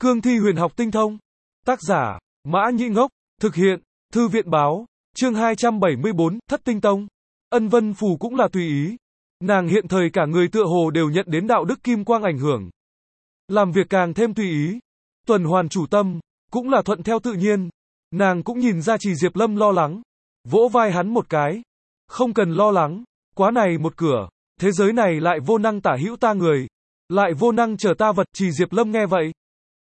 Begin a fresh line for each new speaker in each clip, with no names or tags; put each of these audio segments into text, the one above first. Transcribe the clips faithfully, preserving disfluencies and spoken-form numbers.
Cương thi huyền học tinh thông. Tác giả, Mã Nhĩ Ngốc. Thực hiện, Thư viện báo. Chương hai trăm bảy mươi bốn, Thất tinh tông. Ân Vân Phù cũng là tùy ý. Nàng hiện thời cả người tựa hồ đều nhận đến đạo đức kim quang ảnh hưởng. Làm việc càng thêm tùy ý. Tuần hoàn chủ tâm, cũng là thuận theo tự nhiên. Nàng cũng nhìn ra Trì Diệp Lâm lo lắng. Vỗ vai hắn một cái. Không cần lo lắng. Quá này một cửa. Thế giới này lại vô năng tả hữu ta người. Lại vô năng trở ta vật. Trì Diệp Lâm nghe vậy.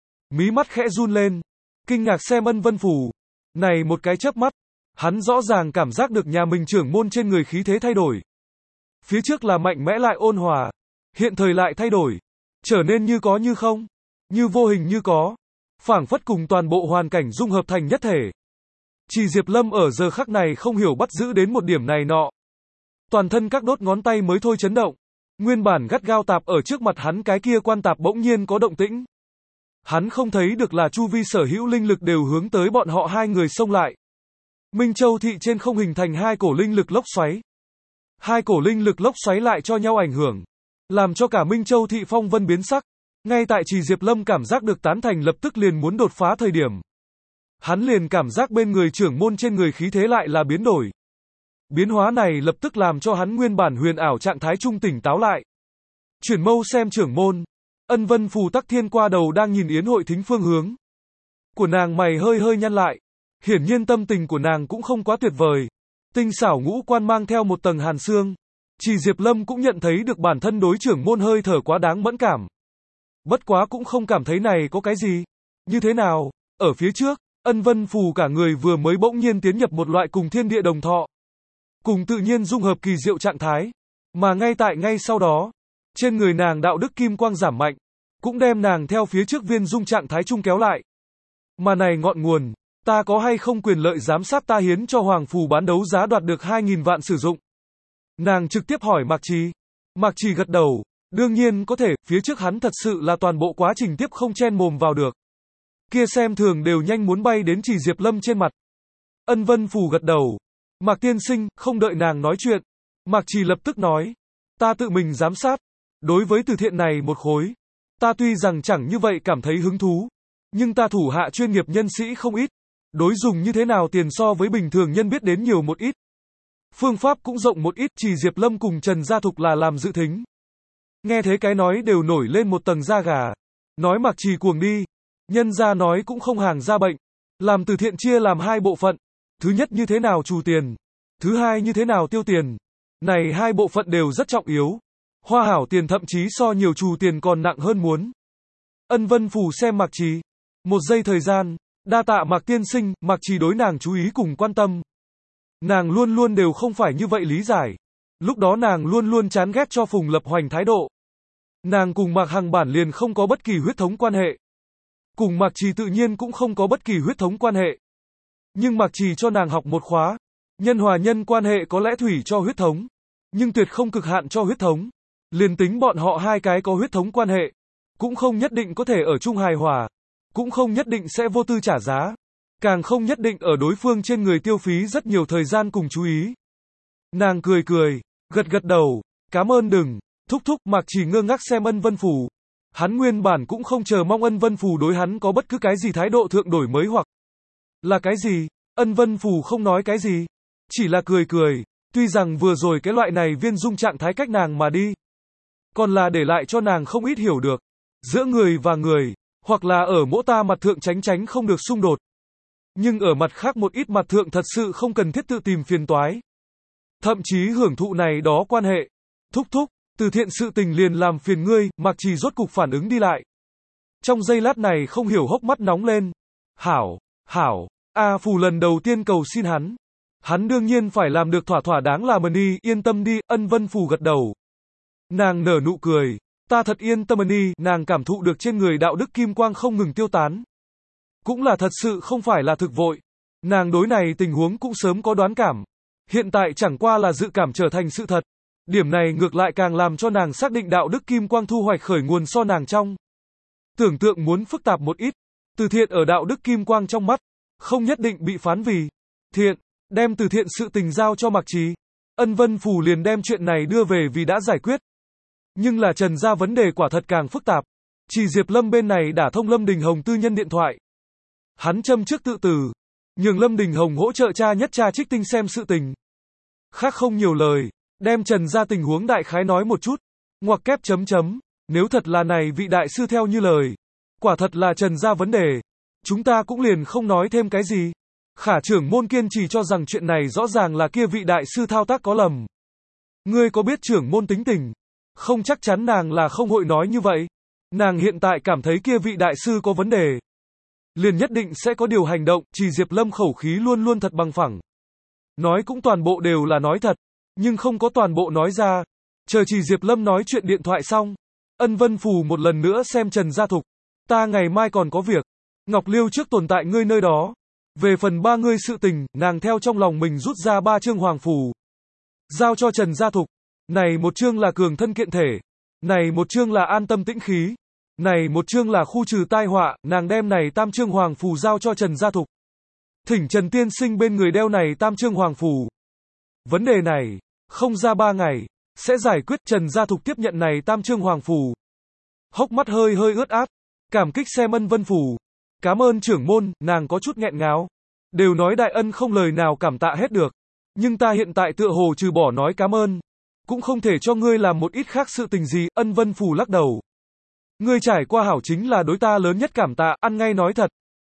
Mí mắt khẽ run lên. Kinh ngạc xem Ân Vân Phù. Này một cái chớp mắt. Hắn rõ ràng cảm giác được nhà mình trưởng môn trên người khí thế thay đổi. Phía trước là mạnh mẽ lại ôn hòa. Hiện thời lại thay đổi. Trở nên như có như không. Như vô hình như có. Phảng phất cùng toàn bộ hoàn cảnh dung hợp thành nhất thể. Trì Diệp Lâm ở giờ khắc này không hiểu bắt giữ đến một điểm này nọ. Toàn thân các đốt ngón tay mới thôi chấn động. Nguyên bản gắt gao tạp ở trước mặt hắn cái kia quan tạp bỗng nhiên có động tĩnh. Hắn không thấy được là chu vi sở hữu linh lực đều hướng tới bọn họ hai người xông lại. Minh Châu thị trên không hình thành hai cổ linh lực lốc xoáy. Hai cổ linh lực lốc xoáy lại cho nhau ảnh hưởng, làm cho cả Minh Châu thị phong vân biến sắc. Ngay tại Trì Diệp Lâm cảm giác được tán thành lập tức liền muốn đột phá thời điểm. Hắn liền cảm giác bên người trưởng môn trên người khí thế lại là biến đổi. Biến hóa này lập tức làm cho hắn nguyên bản huyền ảo trạng thái trung tỉnh táo lại. Chuyển mâu xem trưởng môn. Ân Vân Phù Tắc Thiên qua đầu đang nhìn yến hội thính phương hướng. Của nàng mày hơi hơi nhăn lại. Hiển nhiên tâm tình của nàng cũng không quá tuyệt vời. Tinh xảo ngũ quan mang theo một tầng hàn xương. Trì Diệp Lâm cũng nhận thấy được bản thân đối trưởng môn hơi thở quá đáng mẫn cảm. Bất quá cũng không cảm thấy này có cái gì. Như thế nào? Ở phía trước, Ân Vân Phù cả người vừa mới bỗng nhiên tiến nhập một loại cùng thiên địa đồng thọ. Cùng tự nhiên dung hợp kỳ diệu trạng thái. Mà ngay tại ngay sau đó, trên người nàng đạo đức kim quang giảm mạnh. Cũng đem nàng theo phía trước viên dung trạng thái trung kéo lại. Mà này ngọn nguồn, ta có hay không quyền lợi giám sát ta hiến cho Hoàng Phù bán đấu giá đoạt được hai nghìn vạn sử dụng? Nàng trực tiếp hỏi Mạc Trì. Mạc Trì gật đầu. Đương nhiên có thể, phía trước hắn thật sự là toàn bộ quá trình tiếp không chen mồm vào được. Kia xem thường đều nhanh muốn bay đến Trì Diệp Lâm trên mặt. Ân Vân Phù gật đầu. Mạc tiên sinh, không đợi nàng nói chuyện. Mạc Trì lập tức nói. Ta tự mình giám sát. Đối với từ thiện này một khối. Ta tuy rằng chẳng như vậy cảm thấy hứng thú. Nhưng ta thủ hạ chuyên nghiệp nhân sĩ không ít. Đối dùng như thế nào tiền so với bình thường nhân biết đến nhiều một ít. Phương pháp cũng rộng một ít. Trì Diệp Lâm cùng Trần Gia Thục là làm dự thính. Nghe thế cái nói đều nổi lên một tầng da gà. Nói Mạc Trì cuồng đi. Nhân gia nói cũng không hàng ra bệnh. Làm từ thiện chia làm hai bộ phận. Thứ nhất như thế nào trù tiền. Thứ hai như thế nào tiêu tiền. Này hai bộ phận đều rất trọng yếu. Hoa hảo tiền thậm chí so nhiều trù tiền còn nặng hơn muốn. Ân Vân Phù xem Mạc Trì. Một giây thời gian. Đa tạ Mạc tiên sinh. Mạc Trì đối nàng chú ý cùng quan tâm. Nàng luôn luôn đều không phải như vậy lý giải. Lúc đó nàng luôn luôn chán ghét cho Phùng Lập Hoành thái độ. Nàng cùng Mạc Hằng bản liền không có bất kỳ huyết thống quan hệ. Cùng Mạc Trì tự nhiên cũng không có bất kỳ huyết thống quan hệ. Nhưng Mạc Trì cho nàng học một khóa. Nhân hòa nhân quan hệ có lẽ thủy cho huyết thống. Nhưng tuyệt không cực hạn cho huyết thống. Liền tính bọn họ hai cái có huyết thống quan hệ. Cũng không nhất định có thể ở chung hài hòa. Cũng không nhất định sẽ vô tư trả giá. Càng không nhất định ở đối phương trên người tiêu phí rất nhiều thời gian cùng chú ý. Nàng cười cười, gật gật đầu, cảm ơn đừng, thúc thúc. Mạc Trì ngơ ngác xem Ân Vân Phù. Hắn nguyên bản cũng không chờ mong Ân Vân Phù đối hắn có bất cứ cái gì thái độ thượng đổi mới hoặc là cái gì. Ân Vân Phù không nói cái gì, chỉ là cười cười. Tuy rằng vừa rồi cái loại này viên dung trạng thái cách nàng mà đi, còn là để lại cho nàng không ít hiểu được. Giữa người và người, hoặc là ở mỗi ta mặt thượng tránh tránh không được xung đột. Nhưng ở mặt khác một ít mặt thượng thật sự không cần thiết tự tìm phiền toái. Thậm chí hưởng thụ này đó quan hệ. Thúc thúc, từ thiện sự tình liền làm phiền ngươi. Mạc Trì rốt cục phản ứng đi lại. Trong giây lát này không hiểu hốc mắt nóng lên. Hảo, hảo, A Phù lần đầu tiên cầu xin hắn. Hắn đương nhiên phải làm được thỏa thỏa đáng là mần đi, yên tâm đi. Ân Vân Phù gật đầu. Nàng nở nụ cười. Ta thật yên tâm đi. Nàng cảm thụ được trên người đạo đức kim quang không ngừng tiêu tán. Cũng là thật sự không phải là thực vội. Nàng đối này tình huống cũng sớm có đoán cảm. Hiện tại chẳng qua là dự cảm trở thành sự thật. Điểm này ngược lại càng làm cho nàng xác định đạo đức kim quang thu hoạch khởi nguồn so nàng trong tưởng tượng muốn phức tạp một ít. Từ thiện ở đạo đức kim quang trong mắt, không nhất định bị phán vì thiện. Đem từ thiện sự tình giao cho Mạc Trì. Ân Vân Phù liền đem chuyện này đưa về vì đã giải quyết. Nhưng là Trần gia vấn đề quả thật càng phức tạp. Chỉ Diệp Lâm bên này đả thông Lâm Đình Hồng tư nhân điện thoại. Hắn châm trước tự tử, nhường Lâm Đình Hồng hỗ trợ cha nhất cha Trích Tinh xem sự tình. Khác không nhiều lời, đem Trần gia tình huống đại khái nói một chút, ngoặc kép chấm chấm, nếu thật là này vị đại sư theo như lời, quả thật là Trần gia vấn đề, chúng ta cũng liền không nói thêm cái gì. Khả trưởng môn kiên trì cho rằng chuyện này rõ ràng là kia vị đại sư thao tác có lầm. Ngươi có biết trưởng môn tính tình? Không chắc chắn nàng là không hội nói như vậy. Nàng hiện tại cảm thấy kia vị đại sư có vấn đề, liền nhất định sẽ có điều hành động. Chỉ Diệp Lâm khẩu khí luôn luôn thật bằng phẳng. Nói cũng toàn bộ đều là nói thật, nhưng không có toàn bộ nói ra. Chờ Chỉ Diệp Lâm nói chuyện điện thoại xong, Ân Vân Phù một lần nữa xem Trần Gia Thục. Ta ngày mai còn có việc. Ngọc Liêu trước tồn tại ngươi nơi đó. Về phần ba ngươi sự tình, nàng theo trong lòng mình rút ra ba chương hoàng phù, giao cho Trần Gia Thục. Này một chương là cường thân kiện thể, này một chương là an tâm tĩnh khí, này một chương là khu trừ tai họa. Nàng đem này tam chương hoàng phù giao cho Trần Gia Thục, thỉnh Trần tiên sinh bên người đeo này tam chương hoàng phù. Vấn đề này, không ra ba ngày, sẽ giải quyết. Trần Gia Thục tiếp nhận này tam chương hoàng phù, hốc mắt hơi hơi ướt át, cảm kích xem Ân Vân Phù. Cảm ơn trưởng môn. Nàng có chút nghẹn ngào. Đều nói đại ân không lời nào cảm tạ hết được. Nhưng ta hiện tại tựa hồ trừ bỏ nói cảm ơn, cũng không thể cho ngươi làm một ít khác sự tình gì. Ân Vân Phù lắc đầu. Ngươi trải qua hảo chính là đối ta lớn nhất cảm tạ, ăn ngay nói thật.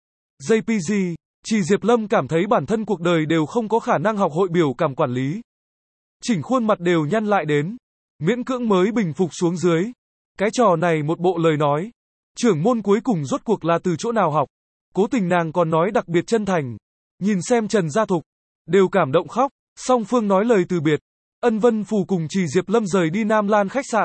gi pê giê, Chỉ Diệp Lâm cảm thấy bản thân cuộc đời đều không có khả năng học hội biểu cảm quản lý. Chỉnh khuôn mặt đều nhăn lại đến, miễn cưỡng mới bình phục xuống dưới. Cái trò này một bộ lời nói, trưởng môn cuối cùng rốt cuộc là từ chỗ nào học. Cố tình nàng còn nói đặc biệt chân thành. Nhìn xem Trần Gia Thục, đều cảm động khóc. Song phương nói lời từ biệt. Ân Vân Phù cùng Chỉ Diệp Lâm rời đi Nam Lan khách sạn.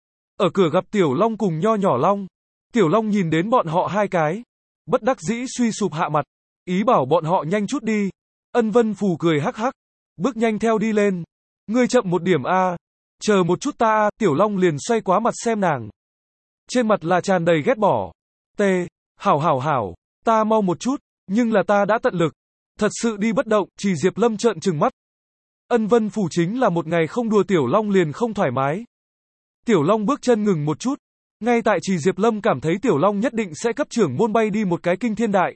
Ở cửa gặp Tiểu Long cùng Nho Nhỏ Long. Tiểu Long nhìn đến bọn họ hai cái, bất đắc dĩ suy sụp hạ mặt, ý bảo bọn họ nhanh chút đi. Ân Vân Phù cười hắc hắc, bước nhanh theo đi lên. Ngươi chậm một điểm a, chờ một chút ta a. Tiểu Long liền xoay quá mặt xem nàng, trên mặt là tràn đầy ghét bỏ. T, hảo hảo hảo, ta mau một chút, nhưng là ta đã tận lực, thật sự đi bất động. Chỉ Diệp Lâm trợn trừng mắt. Ân Vân Phù chính là một ngày không đùa Tiểu Long liền không thoải mái. Tiểu Long bước chân ngừng một chút, ngay tại Chỉ Diệp Lâm cảm thấy Tiểu Long nhất định sẽ cấp trưởng môn bay đi một cái kinh thiên đại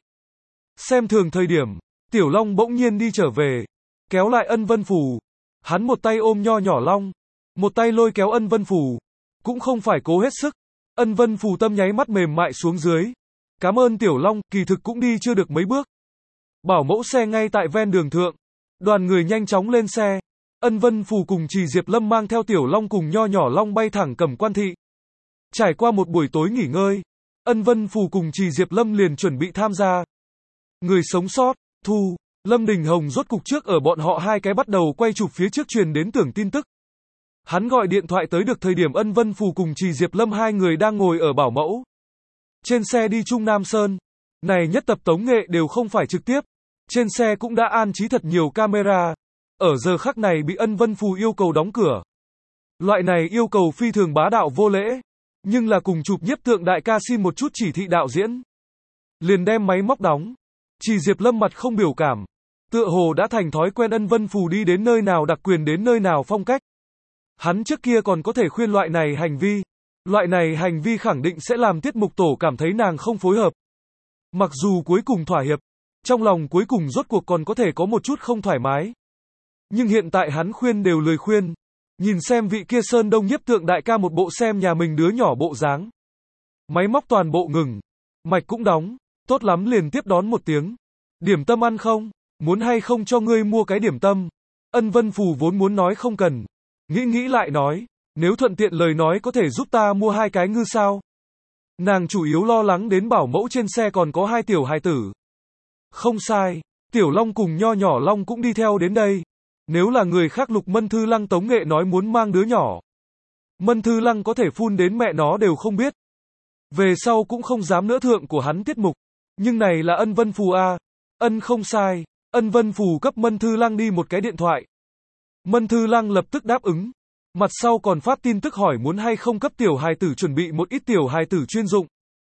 xem thường thời điểm, Tiểu Long bỗng nhiên đi trở về, kéo lại Ân Vân Phù. Hắn một tay ôm Nho Nhỏ Long, một tay lôi kéo Ân Vân Phù, cũng không phải cố hết sức. Ân Vân Phù tâm nháy mắt mềm mại xuống dưới. Cảm ơn Tiểu Long, kỳ thực cũng đi chưa được mấy bước. Bảo mẫu xe ngay tại ven đường thượng. Đoàn người nhanh chóng lên xe. Ân Vân Phù cùng Chỉ Diệp Lâm mang theo Tiểu Long cùng Nho Nhỏ Long bay thẳng Cẩm Quan thị. Trải qua một buổi tối nghỉ ngơi, Ân Vân Phù cùng Chỉ Diệp Lâm liền chuẩn bị tham gia Người sống sót. Thu, Lâm Đình Hồng rốt cục trước ở bọn họ hai cái bắt đầu quay chụp phía trước truyền đến tưởng tin tức. Hắn gọi điện thoại tới được thời điểm Ân Vân Phù cùng Chỉ Diệp Lâm hai người đang ngồi ở bảo mẫu trên xe đi Trung Nam Sơn. Này nhất tập tống nghệ đều không phải trực tiếp, trên xe cũng đã an trí thật nhiều camera. Ở giờ khắc này bị Ân Vân Phù yêu cầu đóng cửa. Loại này yêu cầu phi thường bá đạo vô lễ, nhưng là cùng chụp nhiếp tượng đại ca xin một chút chỉ thị đạo diễn, liền đem máy móc đóng. Chỉ Diệp Lâm mặt không biểu cảm, tựa hồ đã thành thói quen Ân Vân Phù đi đến nơi nào đặc quyền đến nơi nào phong cách. Hắn trước kia còn có thể khuyên loại này hành vi, loại này hành vi khẳng định sẽ làm tiết mục tổ cảm thấy nàng không phối hợp. Mặc dù cuối cùng thỏa hiệp, trong lòng cuối cùng rốt cuộc còn có thể có một chút không thoải mái. Nhưng hiện tại hắn khuyên đều lười khuyên. Nhìn xem vị kia Sơn Đông nhiếp tượng đại ca một bộ xem nhà mình đứa nhỏ bộ dáng. Máy móc toàn bộ ngừng, mạch cũng đóng, tốt lắm liền tiếp đón một tiếng. Điểm tâm ăn không? Muốn hay không cho ngươi mua cái điểm tâm? Ân Vân Phù vốn muốn nói không cần, nghĩ nghĩ lại nói, nếu thuận tiện lời nói có thể giúp ta mua hai cái ngư sao? Nàng chủ yếu lo lắng đến bảo mẫu trên xe còn có hai tiểu hài tử. Không sai, Tiểu Long cùng Nho Nhỏ Long cũng đi theo đến đây. Nếu là người khác Lục Mân Thư Lăng tống nghệ nói muốn mang đứa nhỏ, Mân Thư Lăng có thể phun đến mẹ nó đều không biết. Về sau cũng không dám nữa thượng của hắn tiết mục. Nhưng này là Ân Vân Phù a. Ân không sai. Ân Vân Phù cấp Mân Thư Lăng đi một cái điện thoại. Mân Thư Lăng lập tức đáp ứng. Mặt sau còn phát tin tức hỏi muốn hay không cấp tiểu hài tử chuẩn bị một ít tiểu hài tử chuyên dụng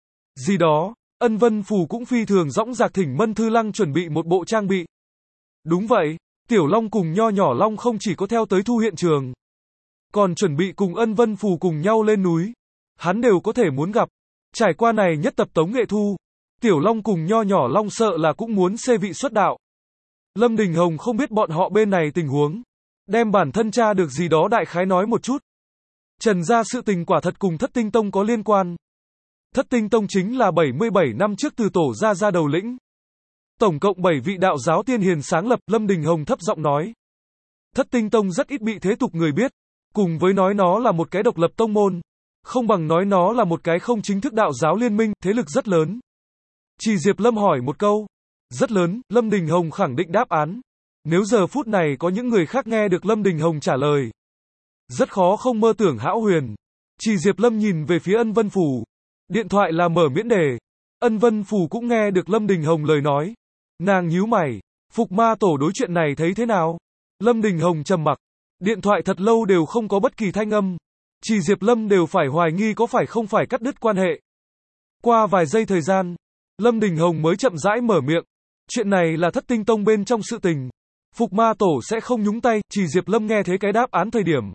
gì đó. Ân Vân Phù cũng phi thường dõng dạc thỉnh Mân Thư Lăng chuẩn bị một bộ trang bị. Đúng vậy, Tiểu Long cùng Nho Nhỏ Long không chỉ có theo tới thu hiện trường, còn chuẩn bị cùng Ân Vân Phù cùng nhau lên núi. Hắn đều có thể muốn gặp. Trải qua này nhất tập Tống Nghệ Thu, Tiểu Long cùng nho nhỏ Long sợ là cũng muốn xê vị xuất đạo. Lâm Đình Hồng không biết bọn họ bên này tình huống, đem bản thân tra được gì đó đại khái nói một chút. Trần gia sự tình quả thật cùng Thất Tinh Tông có liên quan. Thất Tinh Tông chính là bảy mươi bảy năm trước từ tổ gia ra đầu lĩnh. Tổng cộng bảy vị đạo giáo tiên hiền sáng lập, Lâm Đình Hồng thấp giọng nói. Thất Tinh Tông rất ít bị thế tục người biết, cùng với nói nó là một cái độc lập tông môn, không bằng nói nó là một cái không chính thức đạo giáo liên minh, thế lực rất lớn. Chỉ Diệp Lâm hỏi một câu. Rất lớn, Lâm Đình Hồng khẳng định đáp án. Nếu giờ phút này có những người khác nghe được Lâm Đình Hồng trả lời, rất khó không mơ tưởng hão huyền. Chỉ Diệp Lâm nhìn về phía Ân Vân Phủ. Điện thoại là mở miễn đề. Ân Vân Phủ cũng nghe được Lâm Đình Hồng lời nói. Nàng nhíu mày. Phục ma tổ đối chuyện này thấy thế nào? Lâm Đình Hồng trầm mặc. Điện thoại thật lâu đều không có bất kỳ thanh âm. Chỉ Diệp Lâm đều phải hoài nghi có phải không phải cắt đứt quan hệ. Qua vài giây thời gian, Lâm Đình Hồng mới chậm rãi mở miệng. Chuyện này là Thất Tinh Tông bên trong sự tình. Phục ma tổ sẽ không nhúng tay. Chỉ Diệp Lâm nghe thấy cái đáp án thời điểm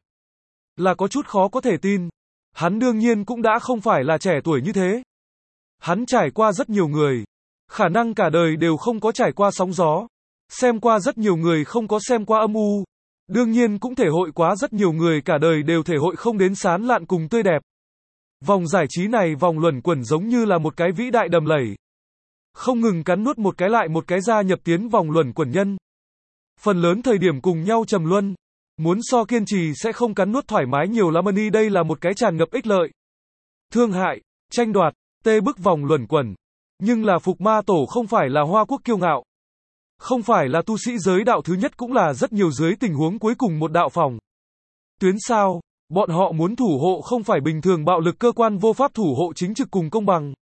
là có chút khó có thể tin. Hắn đương nhiên cũng đã không phải là trẻ tuổi như thế. Hắn trải qua rất nhiều người. Khả năng cả đời đều không có trải qua sóng gió. Xem qua rất nhiều người không có xem qua âm u. Đương nhiên cũng thể hội quá rất nhiều người cả đời đều thể hội không đến sán lạn cùng tươi đẹp. Vòng giải trí này vòng luẩn quẩn giống như là một cái vĩ đại đầm lầy. Không ngừng cắn nuốt một cái lại một cái gia nhập tiến vòng luẩn quẩn nhân. Phần lớn thời điểm cùng nhau trầm luân. Muốn so kiên trì sẽ không cắn nuốt thoải mái nhiều lắm đi, đây là một cái tràn ngập ích lợi. Thương hại, tranh đoạt, tê bức vòng luẩn quẩn. Nhưng là Phục ma tổ không phải là Hoa Quốc kiêu ngạo. Không phải là tu sĩ giới đạo thứ nhất, cũng là rất nhiều dưới tình huống cuối cùng một đạo phòng. Tuyến sao, bọn họ muốn thủ hộ không phải bình thường bạo lực cơ quan vô pháp thủ hộ chính trực cùng công bằng.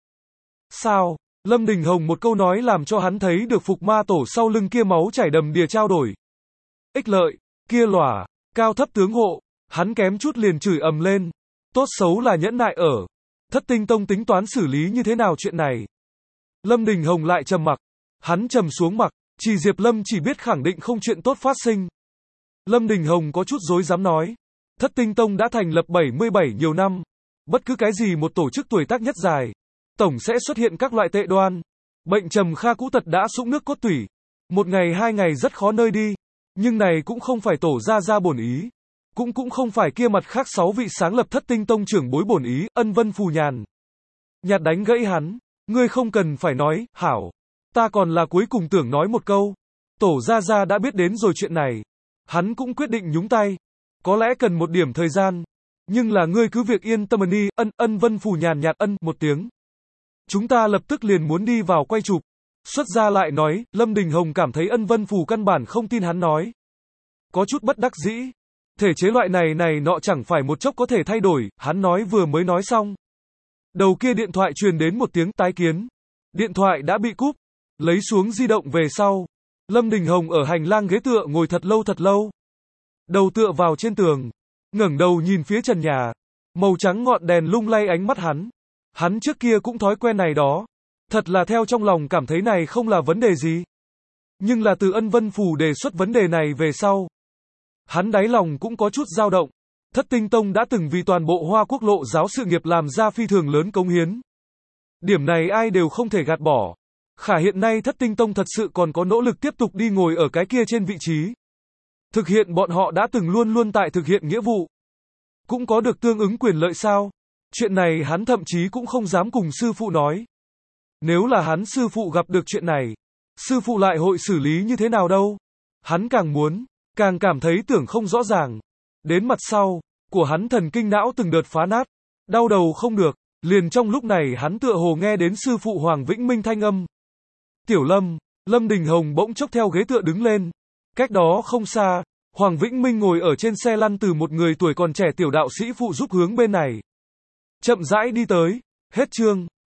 Sao? Lâm Đình Hồng một câu nói làm cho hắn thấy được Phục ma tổ sau lưng kia máu chảy đầm đìa trao đổi. Ích lợi, kia lỏa, cao thấp tướng hộ, hắn kém chút liền chửi ầm lên. Tốt xấu là nhẫn nại ở. Thất Tinh Tông tính toán xử lý như thế nào chuyện này? Lâm Đình Hồng lại trầm mặc. Hắn trầm xuống mặc. Chỉ Diệp Lâm chỉ biết khẳng định không chuyện tốt phát sinh. Lâm Đình Hồng có chút dối dám nói. Thất Tinh Tông đã thành lập bảy mươi bảy nhiều năm. Bất cứ cái gì một tổ chức tuổi tác nhất dài, tổng sẽ xuất hiện các loại tệ đoan. Bệnh trầm kha cũ tật đã sũng nước cốt tủy. Một ngày hai ngày rất khó nơi đi. Nhưng này cũng không phải tổ gia gia bổn ý. Cũng cũng không phải kia mặt khác sáu vị sáng lập Thất Tinh Tông trưởng bối bổn ý. Ân Vân Phù nhàn nhạt đánh gãy hắn. Ngươi không cần phải nói, hảo. Ta còn là cuối cùng tưởng nói một câu. Tổ gia gia đã biết đến rồi chuyện này. Hắn cũng quyết định nhúng tay. Có lẽ cần một điểm thời gian. Nhưng là ngươi cứ việc yên tâm đi. Ân, Ân Vân Phù nhàn nhạt ân một tiếng. Chúng ta lập tức liền muốn đi vào quay chụp. Xuất gia lại nói, Lâm Đình Hồng cảm thấy Ân Vân Phù căn bản không tin hắn nói. Có chút bất đắc dĩ. Thể chế loại này này nọ chẳng phải một chốc có thể thay đổi, hắn nói vừa mới nói xong. Đầu kia điện thoại truyền đến một tiếng tái kiến. Điện thoại đã bị cúp. Lấy xuống di động về sau. Lâm Đình Hồng ở hành lang ghế tựa ngồi thật lâu thật lâu. Đầu tựa vào trên tường. Ngẩng đầu nhìn phía trần nhà. Màu trắng ngọn đèn lung lay ánh mắt hắn. Hắn trước kia cũng thói quen này đó. Thật là theo trong lòng cảm thấy này không là vấn đề gì. Nhưng là từ Ân Vân Phù đề xuất vấn đề này về sau. Hắn đáy lòng cũng có chút dao động. Thất Tinh Tông đã từng vì toàn bộ Hoa Quốc lộ giáo sự nghiệp làm ra phi thường lớn cống hiến. Điểm này ai đều không thể gạt bỏ. Khả hiện nay Thất Tinh Tông thật sự còn có nỗ lực tiếp tục đi ngồi ở cái kia trên vị trí. Thực hiện bọn họ đã từng luôn luôn tại thực hiện nghĩa vụ. Cũng có được tương ứng quyền lợi sao? Chuyện này hắn thậm chí cũng không dám cùng sư phụ nói. Nếu là hắn sư phụ gặp được chuyện này, sư phụ lại hội xử lý như thế nào đâu? Hắn càng muốn, càng cảm thấy tưởng không rõ ràng. Đến mặt sau, của hắn thần kinh não từng đợt phá nát, đau đầu không được, liền trong lúc này hắn tựa hồ nghe đến sư phụ Hoàng Vĩnh Minh thanh âm. Tiểu Lâm, Lâm Đình Hồng bỗng chốc theo ghế tựa đứng lên. Cách đó không xa, Hoàng Vĩnh Minh ngồi ở trên xe lăn từ một người tuổi còn trẻ tiểu đạo sĩ phụ giúp hướng bên này. Chậm rãi đi tới, hết chương.